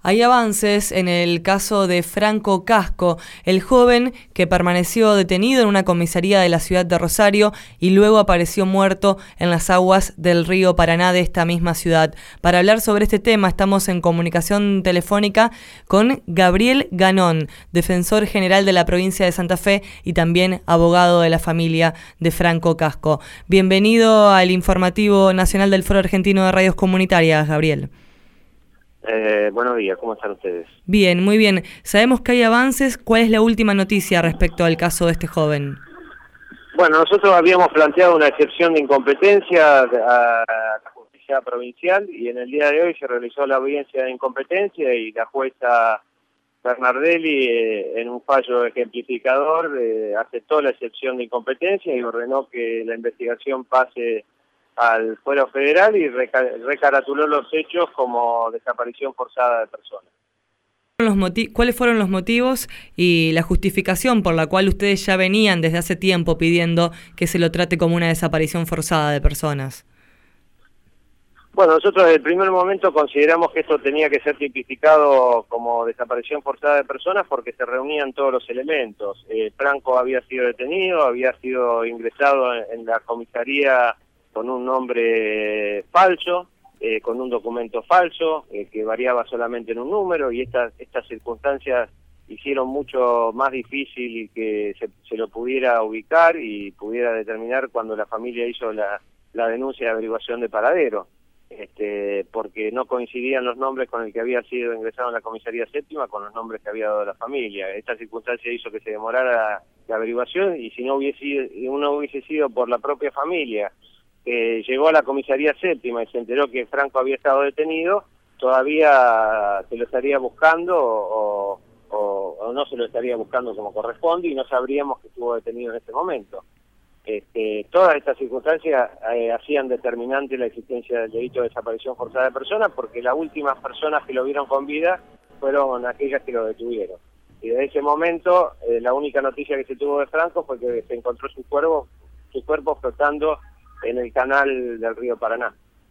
Hay avances en el caso de Franco Casco, el joven que permaneció detenido en una comisaría de la ciudad de Rosario y luego apareció muerto en las aguas del río Paraná de esta misma ciudad. Para hablar sobre este tema estamos en comunicación telefónica con Gabriel Ganón, defensor general de la provincia de Santa Fe y también abogado de la familia de Franco Casco. Bienvenido al informativo nacional del Foro Argentino de Radios Comunitarias, Gabriel. Buenos días, ¿cómo están ustedes? Bien, muy bien. Sabemos que hay avances. ¿Cuál es la última noticia respecto al caso de este joven? Bueno, nosotros habíamos planteado una excepción de incompetencia a la justicia provincial y en el día de hoy se realizó la audiencia de incompetencia y la jueza Bernardelli, en un fallo ejemplificador, aceptó la excepción de incompetencia y ordenó que la investigación pase al fuero federal y recaratuló los hechos como desaparición forzada de personas. ¿Cuáles fueron los motivos y la justificación por la cual ustedes ya venían desde hace tiempo pidiendo que se lo trate como una desaparición forzada de personas? Bueno, nosotros desde el primer momento consideramos que esto tenía que ser tipificado como desaparición forzada de personas porque se reunían todos los elementos. Franco había sido detenido, había sido ingresado en la comisaría con un nombre falso, con un documento falso, que variaba solamente en un número, y estas circunstancias hicieron mucho más difícil que se lo pudiera ubicar y pudiera determinar cuando la familia hizo la denuncia de averiguación de paradero, porque no coincidían los nombres con el que había sido ingresado en la comisaría séptima con los nombres que había dado la familia. Esta circunstancia hizo que se demorara la averiguación, y si no hubiese sido por la propia familia, llegó a la comisaría séptima y se enteró que Franco había estado detenido, todavía se lo estaría buscando o no se lo estaría buscando como corresponde y no sabríamos que estuvo detenido en ese momento. Todas estas circunstancias hacían determinante la existencia del delito de desaparición forzada de personas, porque las últimas personas que lo vieron con vida fueron aquellas que lo detuvieron. Y desde ese momento la única noticia que se tuvo de Franco fue que se encontró su cuerpo flotando en el canal del río Paraná.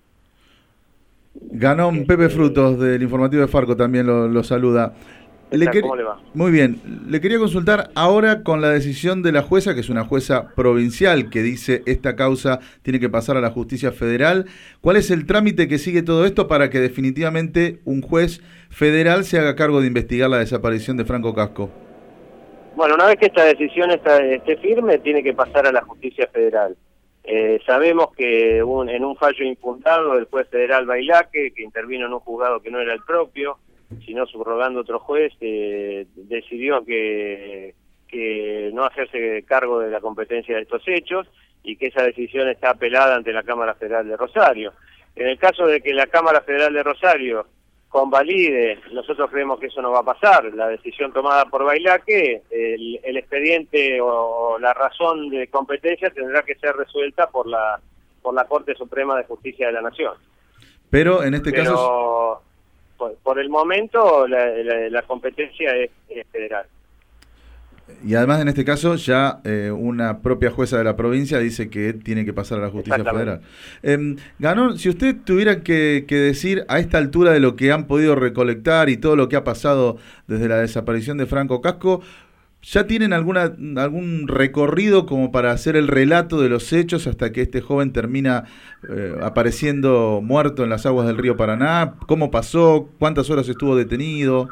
Ganón, Pepe Frutos, del informativo de Farco, también lo saluda. ¿Cómo le va? Muy bien. Le quería consultar ahora con la decisión de la jueza, que es una jueza provincial, que dice esta causa tiene que pasar a la justicia federal. ¿Cuál es el trámite que sigue todo esto para que definitivamente un juez federal se haga cargo de investigar la desaparición de Franco Casco? Bueno, una vez que esta decisión esté firme, tiene que pasar a la justicia federal. Sabemos que en un fallo imputado del juez federal Bailaque, que intervino en un juzgado que no era el propio, sino subrogando otro juez, decidió que no hacerse cargo de la competencia de estos hechos y que esa decisión está apelada ante la Cámara Federal de Rosario. En el caso de que la Cámara Federal de Rosario convalide, nosotros creemos que eso no va a pasar, la decisión tomada por Bailaque, el expediente o la razón de competencia tendrá que ser resuelta por la Corte Suprema de Justicia de la Nación. Pero en este caso... Por el momento la competencia es federal. Y además en este caso ya una propia jueza de la provincia dice que tiene que pasar a la justicia federal. Ganón, si usted tuviera que decir a esta altura de lo que han podido recolectar y todo lo que ha pasado desde la desaparición de Franco Casco, ¿ya tienen algún recorrido como para hacer el relato de los hechos hasta que este joven termina apareciendo muerto en las aguas del río Paraná? ¿Cómo pasó? ¿Cuántas horas estuvo detenido?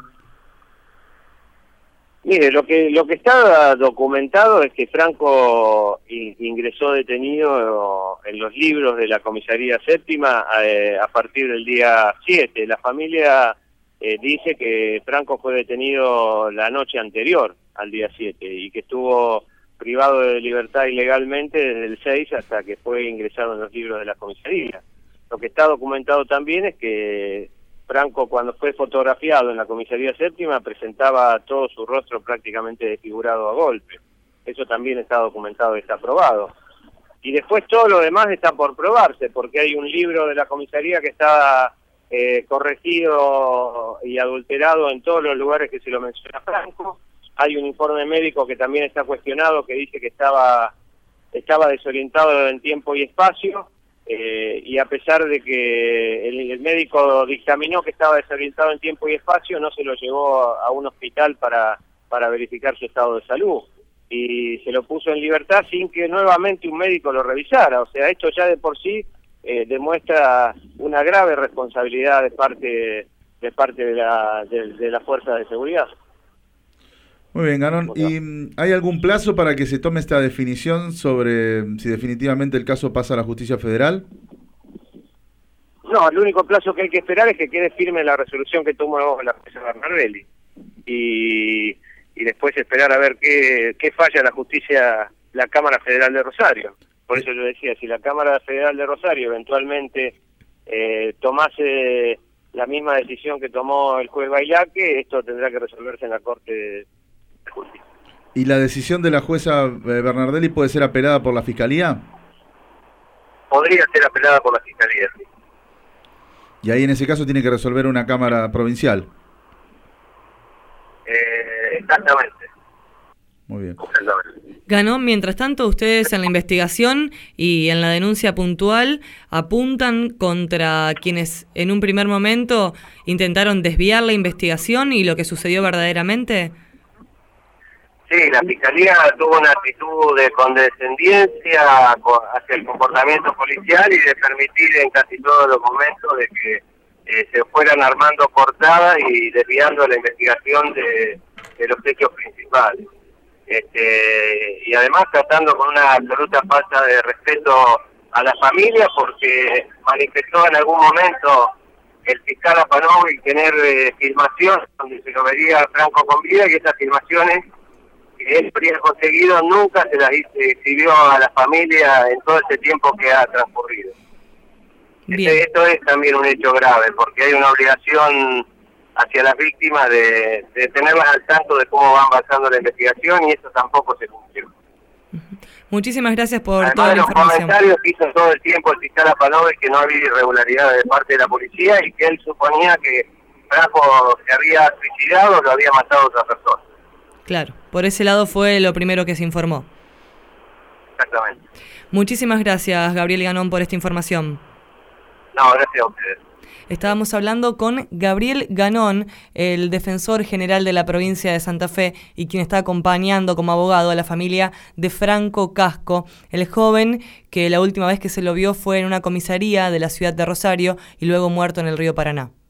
Mire, lo que está documentado es que Franco ingresó detenido en los libros de la comisaría séptima a partir del día 7. La familia dice que Franco fue detenido la noche anterior al día 7 y que estuvo privado de libertad ilegalmente desde el 6 hasta que fue ingresado en los libros de la comisaría. Lo que está documentado también es que Franco, cuando fue fotografiado en la comisaría séptima, presentaba todo su rostro prácticamente desfigurado a golpe. Eso también está documentado y está probado. Y después todo lo demás está por probarse, porque hay un libro de la comisaría que está corregido y adulterado en todos los lugares que se lo menciona Franco. Hay un informe médico que también está cuestionado, que dice que estaba desorientado en tiempo y espacio. y a pesar de que el médico dictaminó que estaba desorientado en tiempo y espacio, no se lo llevó a un hospital para verificar su estado de salud, y se lo puso en libertad sin que nuevamente un médico lo revisara. O sea, esto ya de por sí demuestra una grave responsabilidad de parte de la fuerza de seguridad. Muy bien, Ganón. ¿Y hay algún plazo para que se tome esta definición sobre si definitivamente el caso pasa a la justicia federal? No, el único plazo que hay que esperar es que quede firme la resolución que tomó la jueza Bernardelli. Y después esperar a ver qué falla la justicia, la Cámara Federal de Rosario. Por eso yo decía, si la Cámara Federal de Rosario eventualmente tomase la misma decisión que tomó el juez Bailaque, esto tendrá que resolverse en la Corte de Justicia. ¿Y la decisión de la jueza Bernardelli puede ser apelada por la Fiscalía? Podría ser apelada por la Fiscalía, sí. Y ahí en ese caso tiene que resolver una Cámara Provincial. Exactamente. Muy bien. Ganón, mientras tanto, ustedes en la investigación y en la denuncia puntual apuntan contra quienes en un primer momento intentaron desviar la investigación y lo que sucedió verdaderamente. Sí, la Fiscalía tuvo una actitud de condescendencia hacia el comportamiento policial y de permitir en casi todos los momentos de que se fueran armando cortadas y desviando la investigación de los hechos principales. Y además tratando con una absoluta falta de respeto a la familia, porque manifestó en algún momento el fiscal Apanowicz tener filmaciones donde se lo vería a Franco con vida, y esas filmaciones que él habría conseguido nunca se las exhibió a la familia en todo ese tiempo que ha transcurrido. Esto es también un hecho grave, porque hay una obligación hacia las víctimas de tenerlas al tanto de cómo va avanzando la investigación, y eso tampoco se cumplió. Muchísimas gracias por Además, toda la información. los comentarios que hizo todo el tiempo el fiscal Apanowicz que no había irregularidades de parte de la policía y que él suponía que Franco se había suicidado o lo había matado otra persona. Claro, por ese lado fue lo primero que se informó. Exactamente. Muchísimas gracias, Gabriel Ganón, por esta información. No, gracias a ustedes. Estábamos hablando con Gabriel Ganón, el defensor general de la provincia de Santa Fe y quien está acompañando como abogado a la familia de Franco Casco, el joven que la última vez que se lo vio fue en una comisaría de la ciudad de Rosario y luego muerto en el río Paraná.